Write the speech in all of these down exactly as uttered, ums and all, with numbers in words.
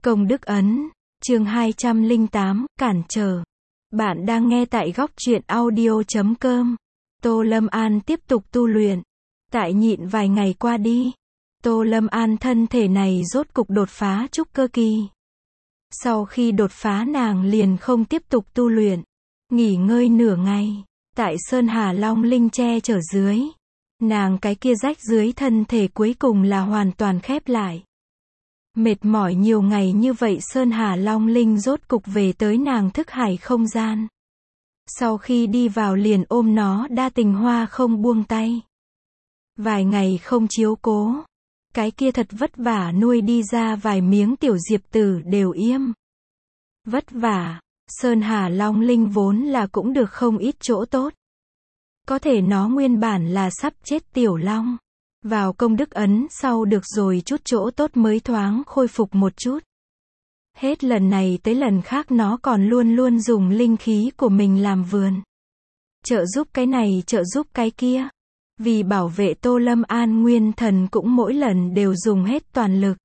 Công đức ấn, chương hai trăm lẻ tám, cản trở. Bạn đang nghe tại góc truyện audio chấm com. Tô Lâm An tiếp tục tu luyện. Tại nhịn vài ngày qua đi, Tô Lâm An thân thể này rốt cục đột phá trúc cơ kỳ. Sau khi đột phá nàng liền không tiếp tục tu luyện, nghỉ ngơi nửa ngày, tại Sơn Hà Long Linh che chở dưới. Nàng cái kia rách dưới thân thể cuối cùng là hoàn toàn khép lại. Mệt mỏi nhiều ngày như vậy Sơn Hà Long Linh rốt cục về tới nàng thức hải không gian. Sau khi đi vào liền ôm nó đa tình hoa không buông tay. Vài ngày không chiếu cố, cái kia thật vất vả nuôi đi ra vài miếng tiểu diệp tử đều im. Vất vả, Sơn Hà Long Linh vốn là cũng được không ít chỗ tốt. Có thể nó nguyên bản là sắp chết tiểu long. Vào công đức ấn sau được rồi chút chỗ tốt mới thoáng khôi phục một chút. Hết lần này tới lần khác nó còn luôn luôn dùng linh khí của mình làm vườn. Trợ giúp cái này trợ giúp cái kia. Vì bảo vệ Tô Lâm An nguyên thần cũng mỗi lần đều dùng hết toàn lực.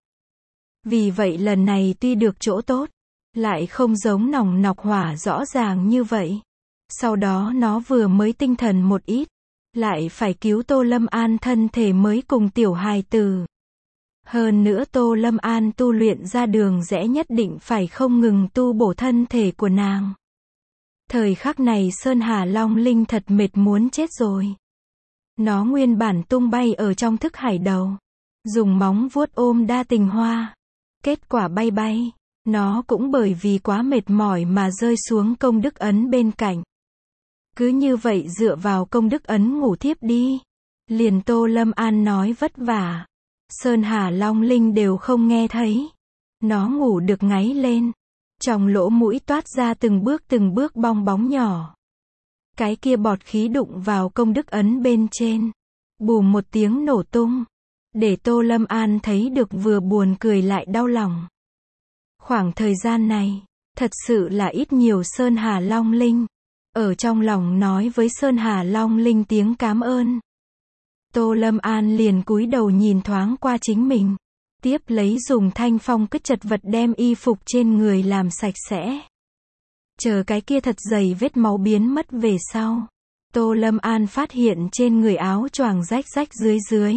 Vì vậy lần này tuy được chỗ tốt, lại không giống nòng nọc hỏa rõ ràng như vậy. Sau đó nó vừa mới tinh thần một ít, lại phải cứu Tô Lâm An thân thể mới cùng tiểu hài tử. Hơn nữa Tô Lâm An tu luyện ra đường rẽ nhất định phải không ngừng tu bổ thân thể của nàng. Thời khắc này Sơn Hà Long Linh thật mệt muốn chết rồi. Nó nguyên bản tung bay ở trong thức hải đầu, dùng móng vuốt ôm đa tình hoa. Kết quả bay bay, nó cũng bởi vì quá mệt mỏi mà rơi xuống công đức ấn bên cạnh. Cứ như vậy dựa vào công đức ấn ngủ thiếp đi. Liền Tô Lâm An nói vất vả, Sơn Hà Long Linh đều không nghe thấy. Nó ngủ được ngáy lên, trong lỗ mũi toát ra từng bước từng bước bong bóng nhỏ. Cái kia bọt khí đụng vào công đức ấn bên trên, bùm một tiếng nổ tung, để Tô Lâm An thấy được vừa buồn cười lại đau lòng. Khoảng thời gian này, thật sự là ít nhiều Sơn Hà Long Linh. Ở trong lòng nói với Sơn Hà Long Linh tiếng cám ơn. Tô Lâm An liền cúi đầu nhìn thoáng qua chính mình. Tiếp lấy dùng thanh phong cứt chật vật đem y phục trên người làm sạch sẽ. Chờ cái kia thật dày vết máu biến mất về sau. Tô Lâm An phát hiện trên người áo choàng rách rách dưới dưới.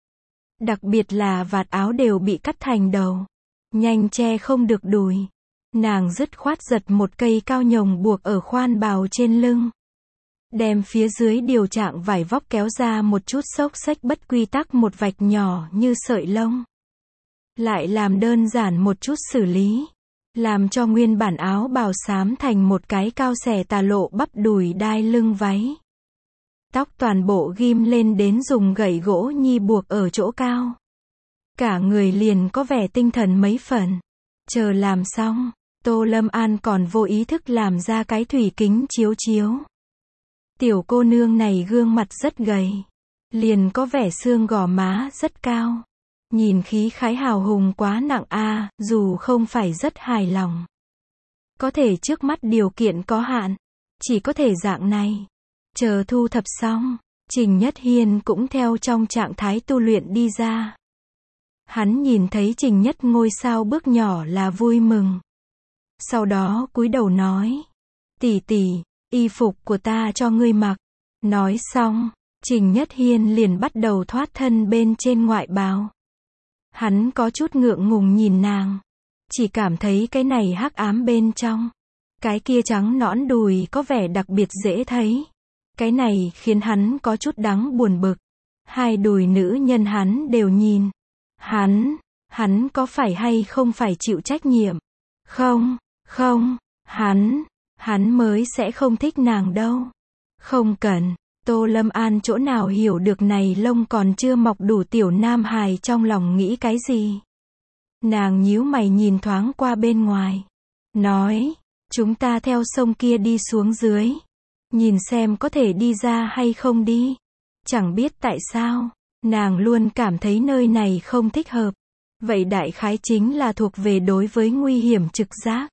Đặc biệt là vạt áo đều bị cắt thành đầu. Nhanh che không được đùi. Nàng dứt khoát giật một cây cao nhồng buộc ở khoan bào trên lưng. Đem phía dưới điều trạng vải vóc kéo ra một chút xốc xách bất quy tắc một vạch nhỏ như sợi lông. Lại làm đơn giản một chút xử lý. Làm cho nguyên bản áo bào xám thành một cái cao xẻ tà lộ bắp đùi đai lưng váy. Tóc toàn bộ ghim lên đến dùng gậy gỗ nhi buộc ở chỗ cao. Cả người liền có vẻ tinh thần mấy phần. Chờ làm xong, Tô Lâm An còn vô ý thức làm ra cái thủy kính chiếu chiếu. Tiểu cô nương này gương mặt rất gầy, liền có vẻ xương gò má rất cao. Nhìn khí khái hào hùng quá nặng a, à, dù không phải rất hài lòng. Có thể trước mắt điều kiện có hạn, chỉ có thể dạng này. Chờ thu thập xong, Trình Nhất Hiên cũng theo trong trạng thái tu luyện đi ra. Hắn nhìn thấy Trình Nhất ngôi sao bước nhỏ là vui mừng. Sau đó cúi đầu nói, tỷ tỷ, y phục của ta cho ngươi mặc. Nói xong, Trình Nhất Hiên liền bắt đầu thoát thân bên trên ngoại bào. Hắn có chút ngượng ngùng nhìn nàng, chỉ cảm thấy cái này hắc ám bên trong. Cái kia trắng nõn đùi có vẻ đặc biệt dễ thấy. Cái này khiến hắn có chút đáng buồn bực. Hai đùi nữ nhân hắn đều nhìn. Hắn, hắn có phải hay không phải chịu trách nhiệm? Không, không, hắn, hắn mới sẽ không thích nàng đâu. Không cần, Tô Lâm An chỗ nào hiểu được này lông còn chưa mọc đủ tiểu nam hài trong lòng nghĩ cái gì. Nàng nhíu mày nhìn thoáng qua bên ngoài. Nói, chúng ta theo sông kia đi xuống dưới. Nhìn xem có thể đi ra hay không đi. Chẳng biết tại sao, nàng luôn cảm thấy nơi này không thích hợp. Vậy đại khái chính là thuộc về đối với nguy hiểm trực giác.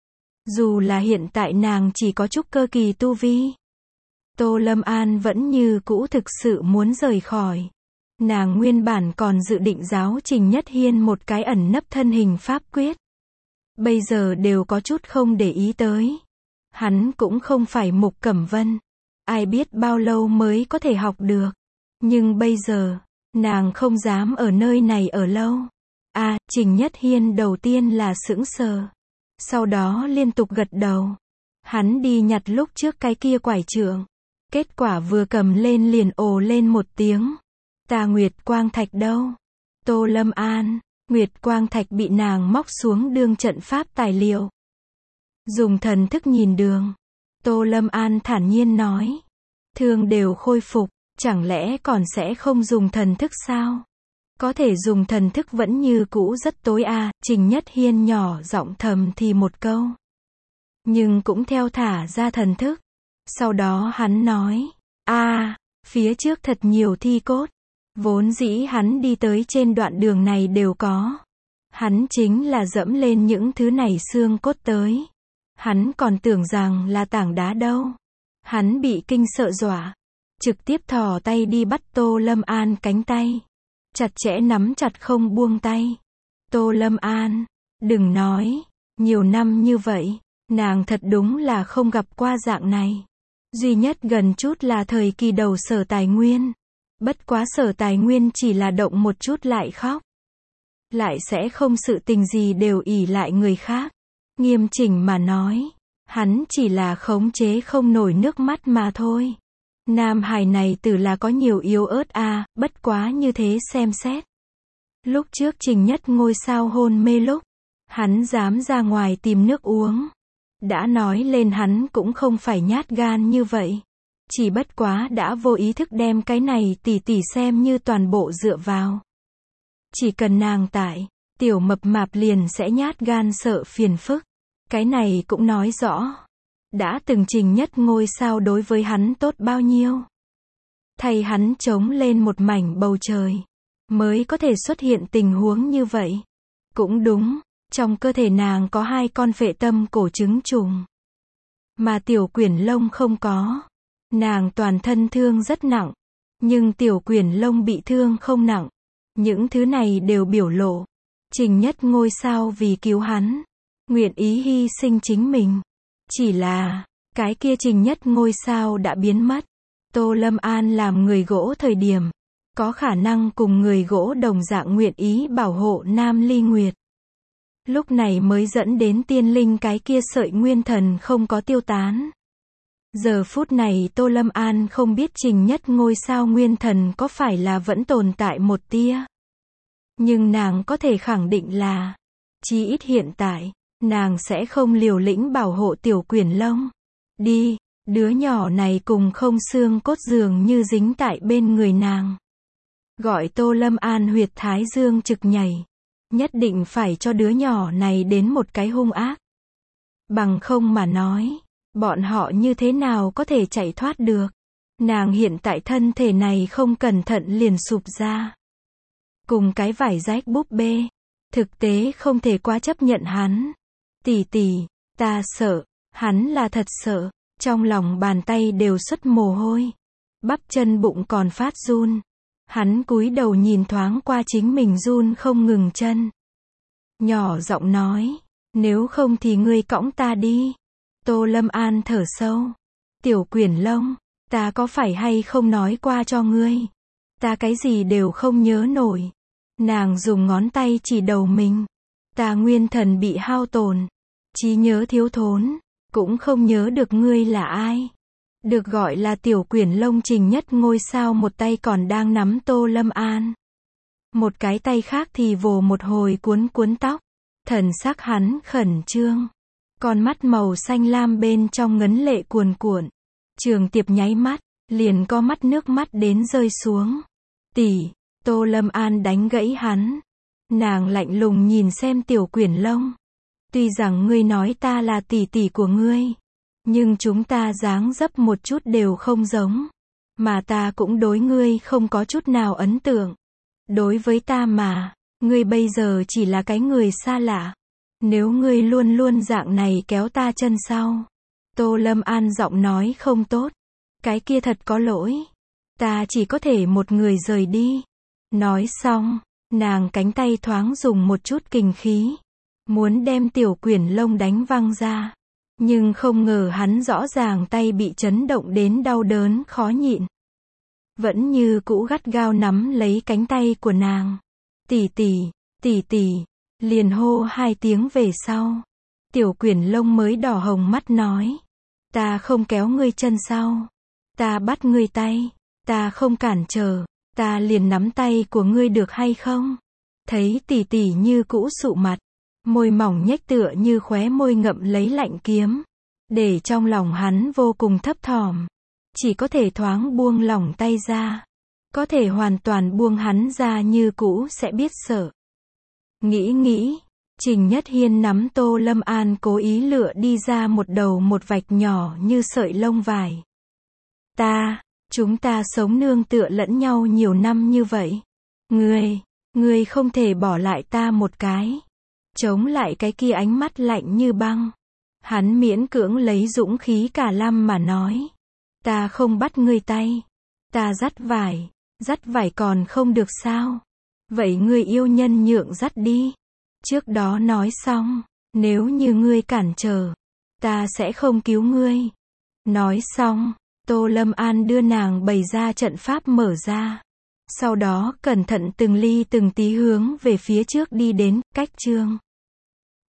Dù là hiện tại nàng chỉ có chút cơ kỳ tu vi. Tô Lâm An vẫn như cũ thực sự muốn rời khỏi. Nàng nguyên bản còn dự định giáo Trình Nhất Hiên một cái ẩn nấp thân hình pháp quyết. bây giờ đều có chút không để ý tới. Hắn cũng không phải Mục Cẩm Vân. Ai biết bao lâu mới có thể học được. Nhưng bây giờ, nàng không dám ở nơi này ở lâu. À, Trình Nhất Hiên đầu tiên là sững sờ. Sau đó liên tục gật đầu. Hắn đi nhặt lúc trước cái kia quải trượng. Kết quả vừa cầm lên liền ồ lên một tiếng. Ta Nguyệt Quang Thạch đâu? Tô Lâm An, Nguyệt Quang Thạch bị nàng móc xuống đương trận pháp tài liệu. Dùng thần thức nhìn đường. Tô Lâm An thản nhiên nói. Thương đều khôi phục, chẳng lẽ còn sẽ không dùng thần thức sao? Có thể dùng thần thức vẫn như cũ rất tối à, Trình Nhất Hiên nhỏ giọng thầm thì một câu. Nhưng cũng theo thả ra thần thức. Sau đó hắn nói, a phía trước thật nhiều thi cốt. Vốn dĩ hắn đi tới trên đoạn đường này đều có. Hắn chính là dẫm lên những thứ này xương cốt tới. Hắn còn tưởng rằng là tảng đá đâu. Hắn bị kinh sợ dọa. Trực tiếp thò tay đi bắt Tô Lâm An cánh tay. Chặt chẽ nắm chặt không buông tay. Tô Lâm An, đừng nói, nhiều năm như vậy, nàng thật đúng là không gặp qua dạng này. Duy nhất gần chút là thời kỳ đầu Sở Tài Nguyên. Bất quá Sở Tài Nguyên chỉ là động một chút lại khóc. Lại sẽ không sự tình gì đều ỷ lại người khác. Nghiêm chỉnh mà nói, hắn chỉ là khống chế không nổi nước mắt mà thôi. Nam hài này tử là có nhiều yếu ớt à, bất quá như thế xem xét. Lúc trước Trình Nhất ngôi sao hôn mê lúc, hắn dám ra ngoài tìm nước uống. Đã nói lên hắn cũng không phải nhát gan như vậy. Chỉ bất quá đã vô ý thức đem cái này tỉ tỉ xem như toàn bộ dựa vào. Chỉ cần nàng tại, tiểu mập mạp liền sẽ nhát gan sợ phiền phức. Cái này cũng nói rõ. Đã từng Trình Nhất ngôi sao đối với hắn tốt bao nhiêu. Thay hắn chống lên một mảnh bầu trời. Mới có thể xuất hiện tình huống như vậy. Cũng đúng, trong cơ thể nàng có hai con phệ tâm cổ trứng trùng. Mà Tiểu Quyển Lông không có. Nàng toàn thân thương rất nặng. Nhưng Tiểu Quyển Lông bị thương không nặng. Những thứ này đều biểu lộ. Trình Nhất ngôi sao vì cứu hắn. Nguyện ý hy sinh chính mình. Chỉ là, cái kia Trình Nhất ngôi sao đã biến mất. Tô Lâm An làm người gỗ thời điểm. Có khả năng cùng người gỗ đồng dạng nguyện ý bảo hộ Nam Ly Nguyệt. Lúc này mới dẫn đến tiên linh cái kia sợi nguyên thần không có tiêu tán. Giờ phút này Tô Lâm An không biết Trình Nhất ngôi sao nguyên thần có phải là vẫn tồn tại một tia. Nhưng nàng có thể khẳng định là, chí ít hiện tại, nàng sẽ không liều lĩnh bảo hộ Tiểu Quyển Lông. Đi, đứa nhỏ này cùng không xương cốt dường như dính tại bên người nàng. Gọi Tô Lâm An huyệt thái dương trực nhảy. Nhất định phải cho đứa nhỏ này đến một cái hung ác. Bằng không mà nói, bọn họ như thế nào có thể chạy thoát được. Nàng hiện tại thân thể này không cẩn thận liền sụp ra. Cùng cái vải rách búp bê. Thực tế không thể quá chấp nhận hắn. Tỷ tỷ, ta sợ, hắn là thật sợ. Trong lòng bàn tay đều xuất mồ hôi. Bắp chân bụng còn phát run. Hắn cúi đầu nhìn thoáng qua chính mình run không ngừng chân. Nhỏ giọng nói, nếu không thì ngươi cõng ta đi. Tô Lâm An thở sâu. Tiểu Quyển Lông, ta có phải hay không nói qua cho ngươi? Ta cái gì đều không nhớ nổi. Nàng dùng ngón tay chỉ đầu mình. Ta nguyên thần bị hao tổn. Trí nhớ thiếu thốn. Cũng không nhớ được ngươi là ai. Được gọi là Tiểu Quyển Lông Trình Nhất ngôi sao một tay còn đang nắm Tô Lâm An. Một cái tay khác thì vồ một hồi cuốn cuốn tóc. Thần sắc hắn khẩn trương. Con mắt màu xanh lam bên trong ngấn lệ cuồn cuộn. Trường Tiệp nháy mắt, liền có mắt nước mắt đến rơi xuống. Tỷ, Tô Lâm An đánh gãy hắn. Nàng lạnh lùng nhìn xem Tiểu Quyển Lông. Tuy rằng ngươi nói ta là tỷ tỷ của ngươi. Nhưng chúng ta dáng dấp một chút đều không giống. Mà ta cũng đối ngươi không có chút nào ấn tượng. Đối với ta mà, ngươi bây giờ chỉ là cái người xa lạ. Nếu ngươi luôn luôn dạng này kéo ta chân sau. Tô Lâm An giọng nói không tốt. Cái kia thật có lỗi. Ta chỉ có thể một người rời đi. Nói xong, nàng cánh tay thoáng dùng một chút kình khí. muốn đem Tiểu Quyển Lông đánh văng ra. Nhưng không ngờ hắn rõ ràng tay bị chấn động đến đau đớn khó nhịn. Vẫn như cũ gắt gao nắm lấy cánh tay của nàng. Tỷ tỷ, tỷ tỷ, liền hô hai tiếng về sau. Tiểu Quyển Lông mới đỏ hồng mắt nói. Ta không kéo ngươi chân sau. Ta bắt ngươi tay. Ta không cản trở. Ta liền nắm tay của ngươi được hay không? Thấy tỷ tỷ như cũ sụ mặt. Môi mỏng nhếch tựa như khóe môi ngậm lấy lạnh kiếm. Để trong lòng hắn vô cùng thấp thỏm. Chỉ có thể thoáng buông lỏng tay ra. Có thể hoàn toàn buông hắn ra như cũ sẽ biết sợ. Nghĩ nghĩ. Trình Nhất Hiên nắm Tô Lâm An cố ý lựa đi ra một đầu một vạch nhỏ như sợi lông vải. Ta, chúng ta sống nương tựa lẫn nhau nhiều năm như vậy. Ngươi, ngươi không thể bỏ lại ta một cái. Chống lại cái kia ánh mắt lạnh như băng. Hắn miễn cưỡng lấy dũng khí cả lăm mà nói. Ta không bắt ngươi tay. Ta dắt vải. Dắt vải còn không được sao? Vậy ngươi yêu nhân nhượng dắt đi. Trước đó nói xong, nếu như ngươi cản trở, ta sẽ không cứu ngươi. Nói xong, Tô Lâm An đưa nàng bày ra trận pháp mở ra. Sau đó cẩn thận từng ly từng tí hướng về phía trước đi đến, cách chương.